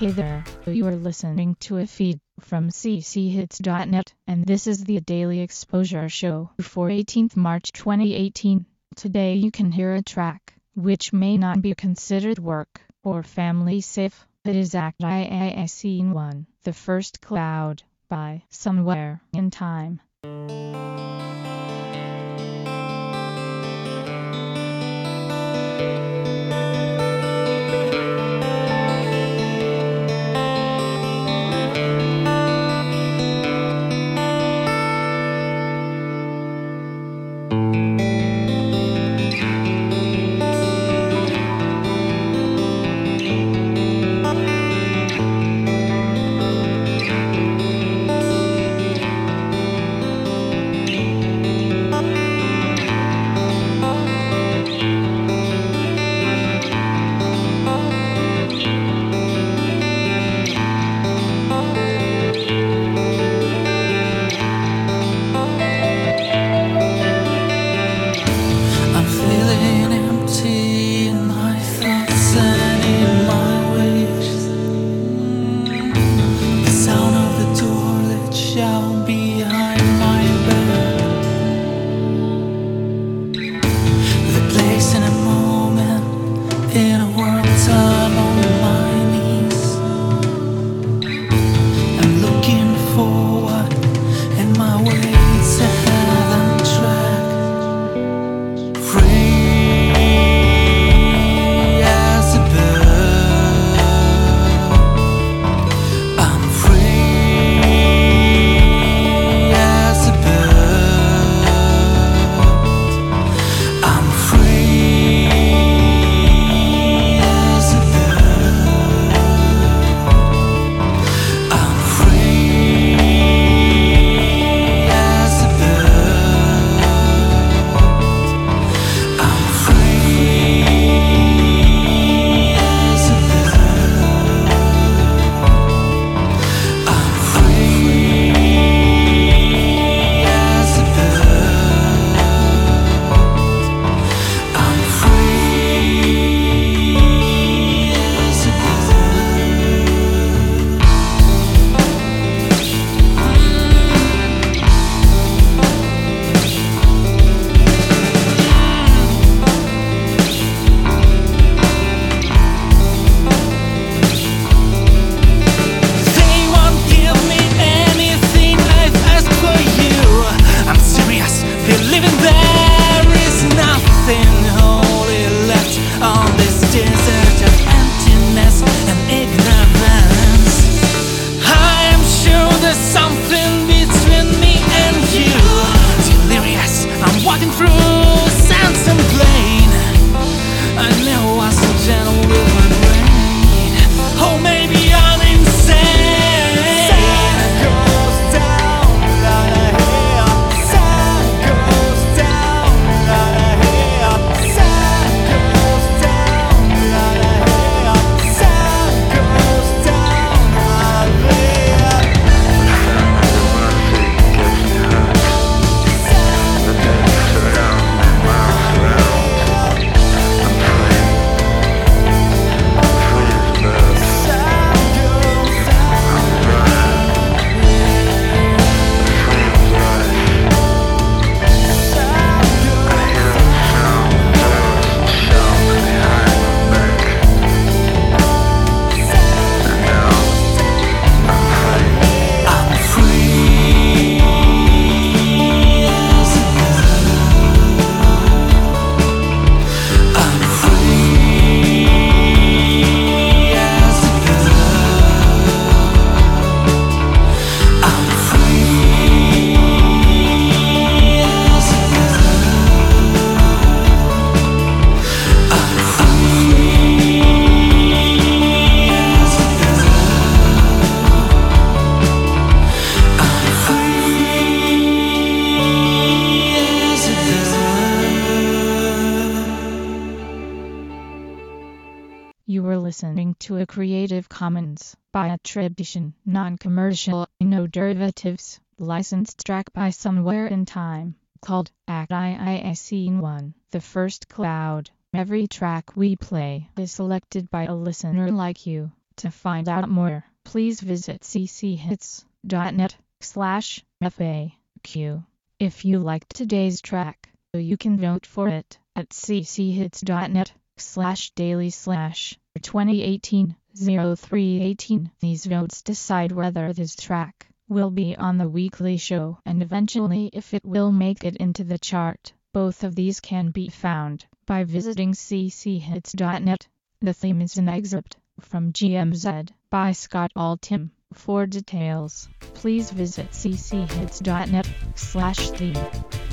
Hey there, you are listening to a feed from cchits.net, and this is the Daily Exposure Show for 18th March 2018. Today you can hear a track which may not be considered work or family safe. It is Act I Scene 1, The First Cloud, by Somewhere in Time. You were listening to a Creative Commons by attribution, non-commercial, no derivatives, licensed track by Somewhere in Time, called Act I Scene 1, The First Cloud. Every track we play is selected by a listener like you. To find out more, please visit cchits.net/FAQ. If you liked today's track, you can vote for it at cchits.net/daily/2018-0318. These votes decide whether this track will be on the weekly show and eventually if it will make it into the chart. Both of these can be found by visiting cchits.net. The theme is an excerpt from GMZ by Scott Altham. For details, please visit cchits.net/theme.